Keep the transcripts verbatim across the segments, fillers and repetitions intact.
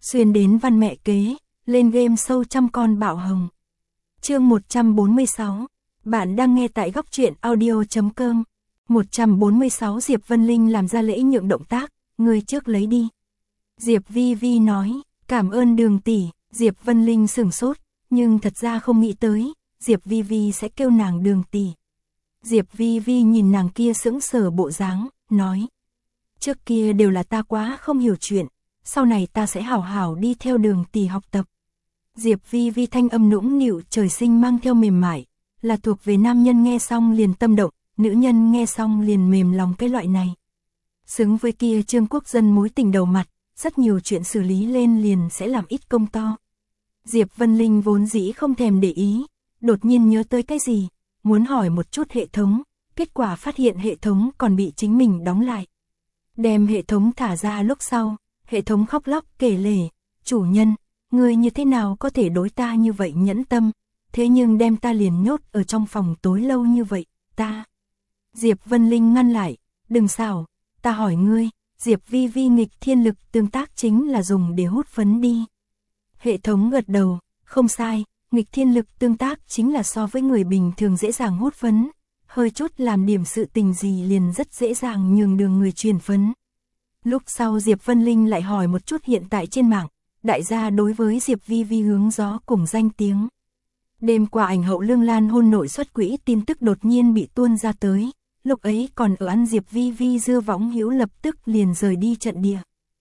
xuyên đến văn mẹ kế, lên game show trăm con bạo hồng. Chương một trăm bốn mươi sáu, bạn đang nghe tại góc truyện audio chấm com. một trăm bốn mươi sáu Diệp Vân Linh làm ra lễ nhượng động tác, người trước lấy đi. Diệp Vi Vi nói, cảm ơn Đường tỷ. Diệp Vân Linh sửng sốt, nhưng thật ra không nghĩ tới, Diệp Vi Vi sẽ kêu nàng Đường tỷ. Diệp Vi Vi nhìn nàng kia sững sờ bộ dáng, nói, trước kia đều là ta quá không hiểu chuyện, sau này ta sẽ hảo hảo đi theo Đường tỷ học tập. Diệp Vi Vi thanh âm nũng nịu trời sinh mang theo mềm mại, là thuộc về nam nhân nghe xong liền tâm động, nữ nhân nghe xong liền mềm lòng cái loại này. Xứng với kia Trương Quốc Dân mối tình đầu mặt, rất nhiều chuyện xử lý lên liền sẽ làm ít công to. Diệp Vân Linh vốn dĩ không thèm để ý, đột nhiên nhớ tới cái gì, muốn hỏi một chút hệ thống, kết quả phát hiện hệ thống còn bị chính mình đóng lại. Đem hệ thống thả ra lúc sau, hệ thống khóc lóc kể lể, chủ nhân, người như thế nào có thể đối ta như vậy nhẫn tâm, thế nhưng đem ta liền nhốt ở trong phòng tối lâu như vậy, ta. Diệp Vân Linh ngăn lại, đừng xảo, ta hỏi ngươi, Diệp Vi Vi nghịch thiên lực tương tác chính là dùng để hút phấn đi. Hệ thống gật đầu, không sai, nghịch thiên lực tương tác chính là so với người bình thường dễ dàng hút phấn, hơi chút làm điểm sự tình gì liền rất dễ dàng nhường đường người truyền phấn. Lúc sau Diệp Vân Linh lại hỏi một chút hiện tại trên mạng, đại gia đối với Diệp Vi Vi hướng gió cùng danh tiếng. Đêm qua ảnh hậu Lương Lan hôn nội xuất quỹ tin tức đột nhiên bị tuôn ra tới, lúc ấy còn ở ăn Diệp Vi Vi dưa võng hữu lập tức liền rời đi trận địa.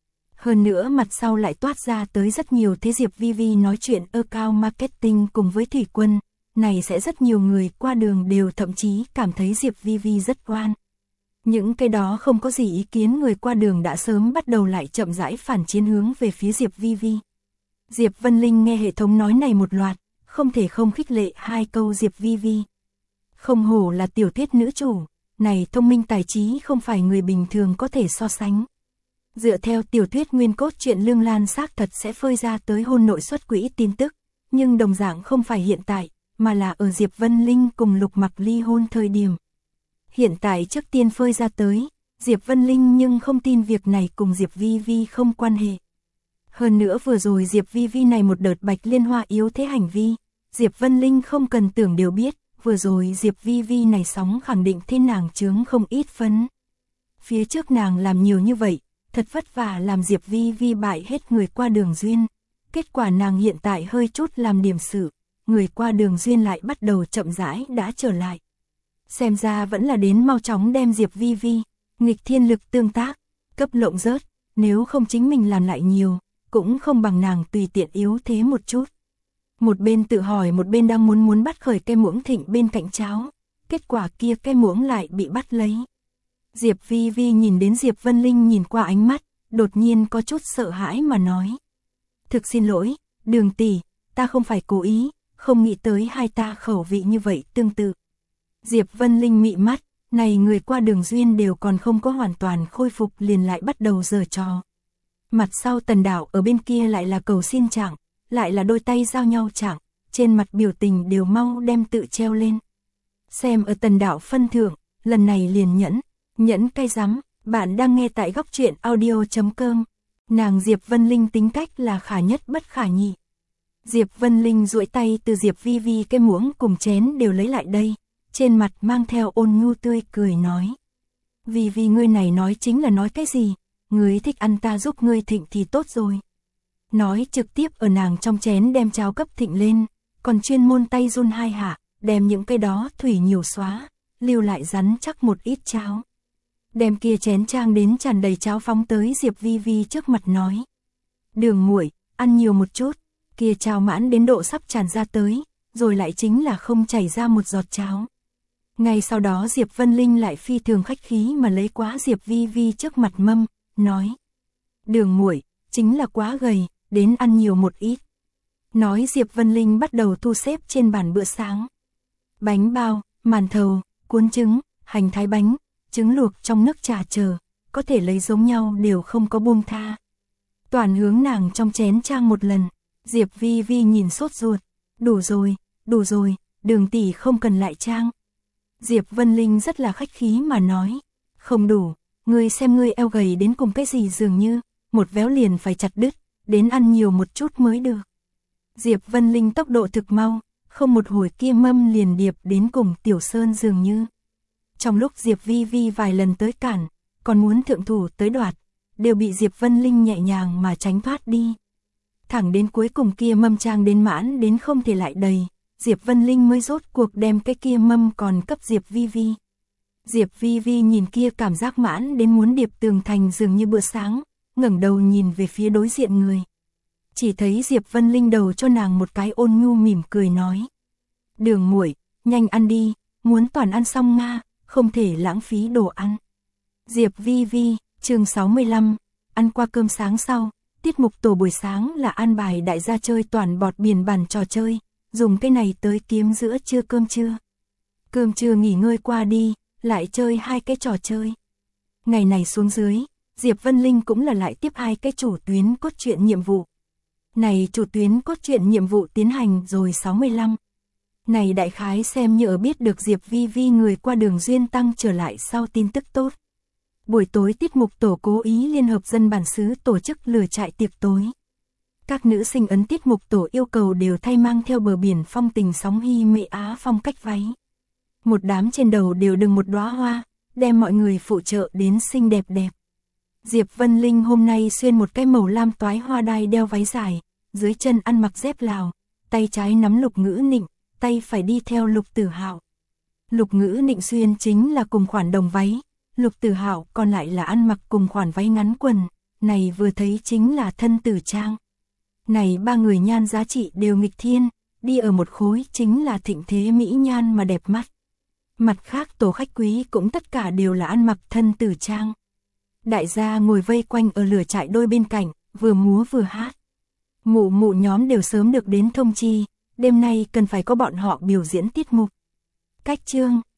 Hơn nữa mặt sau lại toát ra tới rất nhiều thế Diệp Vi Vi nói chuyện account marketing cùng với Thủy Quân, này sẽ rất nhiều người qua đường đều thậm chí cảm thấy Diệp Vi Vi rất oan. Những cái đó không có gì ý kiến người qua đường đã sớm bắt đầu lại chậm rãi phản chiến hướng về phía Diệp Vi Vi. Diệp Vân Linh nghe hệ thống nói này một loạt, không thể không khích lệ hai câu Diệp Vi Vi. Không hổ là tiểu thuyết nữ chủ, này thông minh tài trí không phải người bình thường có thể so sánh. Dựa theo tiểu thuyết nguyên cốt truyện Lương Lan xác thật sẽ phơi ra tới hôn nội xuất quỹ tin tức, nhưng đồng dạng không phải hiện tại, mà là ở Diệp Vân Linh cùng Lục Mặc ly hôn thời điểm. Hiện tại trước tiên phơi ra tới, Diệp Vân Linh nhưng không tin việc này cùng Diệp Vi Vi không quan hệ. Hơn nữa vừa rồi Diệp Vi Vi này một đợt bạch liên hoa yếu thế hành vi, Diệp Vân Linh không cần tưởng đều biết, vừa rồi Diệp Vi Vi này sóng khẳng định thế nàng chướng không ít phấn. Phía trước nàng làm nhiều như vậy, thật vất vả làm Diệp Vi Vi bại hết người qua đường duyên, kết quả nàng hiện tại hơi chút làm điểm sự, người qua đường duyên lại bắt đầu chậm rãi đã trở lại. Xem ra vẫn là đến mau chóng đem Diệp Vi Vi, nghịch thiên lực tương tác, cấp lộng rớt, nếu không chính mình làm lại nhiều, cũng không bằng nàng tùy tiện yếu thế một chút. Một bên tự hỏi một bên đang muốn muốn bắt khởi cây muỗng thịnh bên cạnh cháo, kết quả kia cây muỗng lại bị bắt lấy. Diệp Vi Vi nhìn đến Diệp Vân Linh nhìn qua ánh mắt, đột nhiên có chút sợ hãi mà nói. Thực xin lỗi, Đường tỷ, ta không phải cố ý, không nghĩ tới hai ta khẩu vị như vậy tương tự. Diệp Vân Linh mị mắt, này người qua đường duyên đều còn không có hoàn toàn khôi phục liền lại bắt đầu giở trò. Mặt sau Tần Đảo ở bên kia lại là cầu xin trạng, lại là đôi tay giao nhau trạng, trên mặt biểu tình đều mau đem tự treo lên. Xem ở Tần Đảo phân thượng, lần này liền nhẫn, nhẫn cay rắm, bạn đang nghe tại góc truyện audio chấm com. Nàng Diệp Vân Linh tính cách là khả nhất bất khả nhị. Diệp Vân Linh duỗi tay từ Diệp Vi Vi cái muỗng cùng chén đều lấy lại đây, trên mặt mang theo ôn nhu tươi cười nói. Vi Vi ngươi này nói chính là nói cái gì, ngươi thích ăn ta giúp ngươi thịnh thì tốt rồi. Nói trực tiếp ở nàng trong chén đem cháo cấp thịnh lên, còn chuyên môn tay run hai hạ, đem những cái đó thủy nhiều xóa, lưu lại rắn chắc một ít cháo. Đem kia chén trang đến tràn đầy cháo phóng tới Diệp Vi Vi trước mặt nói. Đường muội, ăn nhiều một chút, kia cháo mãn đến độ sắp tràn ra tới, rồi lại chính là không chảy ra một giọt cháo. Ngay sau đó Diệp Vân Linh lại phi thường khách khí mà lấy quá Diệp Vi Vi trước mặt mâm, nói. Đường muội, chính là quá gầy, đến ăn nhiều một ít. Nói Diệp Vân Linh bắt đầu thu xếp trên bàn bữa sáng. Bánh bao, màn thầu, cuốn trứng, hành thái bánh, trứng luộc trong nước trà chờ, có thể lấy giống nhau đều không có buông tha. Toàn hướng nàng trong chén trang một lần, Diệp Vi Vi nhìn sốt ruột, đủ rồi, đủ rồi, Đường tỷ không cần lại trang. Diệp Vân Linh rất là khách khí mà nói, không đủ, ngươi xem ngươi eo gầy đến cùng cái gì dường như, một véo liền phải chặt đứt, đến ăn nhiều một chút mới được. Diệp Vân Linh tốc độ thực mau, không một hồi kia mâm liền điệp đến cùng Tiểu Sơn dường như. Trong lúc Diệp Vi Vi vài lần tới cản, còn muốn thượng thủ tới đoạt, đều bị Diệp Vân Linh nhẹ nhàng mà tránh thoát đi. Thẳng đến cuối cùng kia mâm trang đến mãn đến không thể lại đầy, Diệp Vân Linh mới rốt cuộc đem cái kia mâm còn cấp Diệp Vi Vi. Diệp Vi Vi nhìn kia cảm giác mãn đến muốn điệp tường thành dường như bữa sáng, ngẩng đầu nhìn về phía đối diện người. Chỉ thấy Diệp Vân Linh đầu cho nàng một cái ôn nhu mỉm cười nói. Đường muội, nhanh ăn đi, muốn toàn ăn xong nga, không thể lãng phí đồ ăn. Diệp Vi Vi, chương sáu mươi lăm, ăn qua cơm sáng sau, tiết mục tổ buổi sáng là an bài đại gia chơi toàn bọt biển bàn trò chơi, dùng cái này tới kiếm giữa trưa cơm trưa. Cơm trưa nghỉ ngơi qua đi, lại chơi hai cái trò chơi. Ngày này xuống dưới, Diệp Vân Linh cũng là lại tiếp hai cái chủ tuyến cốt truyện nhiệm vụ. Này chủ tuyến cốt truyện nhiệm vụ tiến hành rồi sáu mươi lăm. Này đại khái xem như ở biết được Diệp Vi Vi người qua đường duyên tăng trở lại sau tin tức tốt. Buổi tối tiết mục tổ cố ý liên hợp dân bản xứ tổ chức lửa trại tiệc tối. Các nữ sinh ấn tiết mục tổ yêu cầu đều thay mang theo bờ biển phong tình sóng hy mệ Á phong cách váy. Một đám trên đầu đều đừng một đóa hoa, đem mọi người phụ trợ đến xinh đẹp đẹp. Diệp Vân Linh hôm nay xuyên một cái màu lam toái hoa đai đeo váy dài, dưới chân ăn mặc dép Lào, tay trái nắm Lục Ngữ Nịnh, tay phải đi theo Lục Tử Hạo. Lục Ngữ Nịnh xuyên chính là cùng khoản đồng váy, Lục Tử Hạo còn lại là ăn mặc cùng khoản váy ngắn quần, này vừa thấy chính là thân tử trang. Này ba người nhan giá trị đều nghịch thiên, đi ở một khối chính là thịnh thế mỹ nhan mà đẹp mắt. Mặt khác tổ khách quý cũng tất cả đều là ăn mặc thân tử trang. Đại gia ngồi vây quanh ở lửa trại đôi bên cạnh, vừa múa vừa hát. Mụ mụ nhóm đều sớm được đến thông chi, đêm nay cần phải có bọn họ biểu diễn tiết mục. Cách chương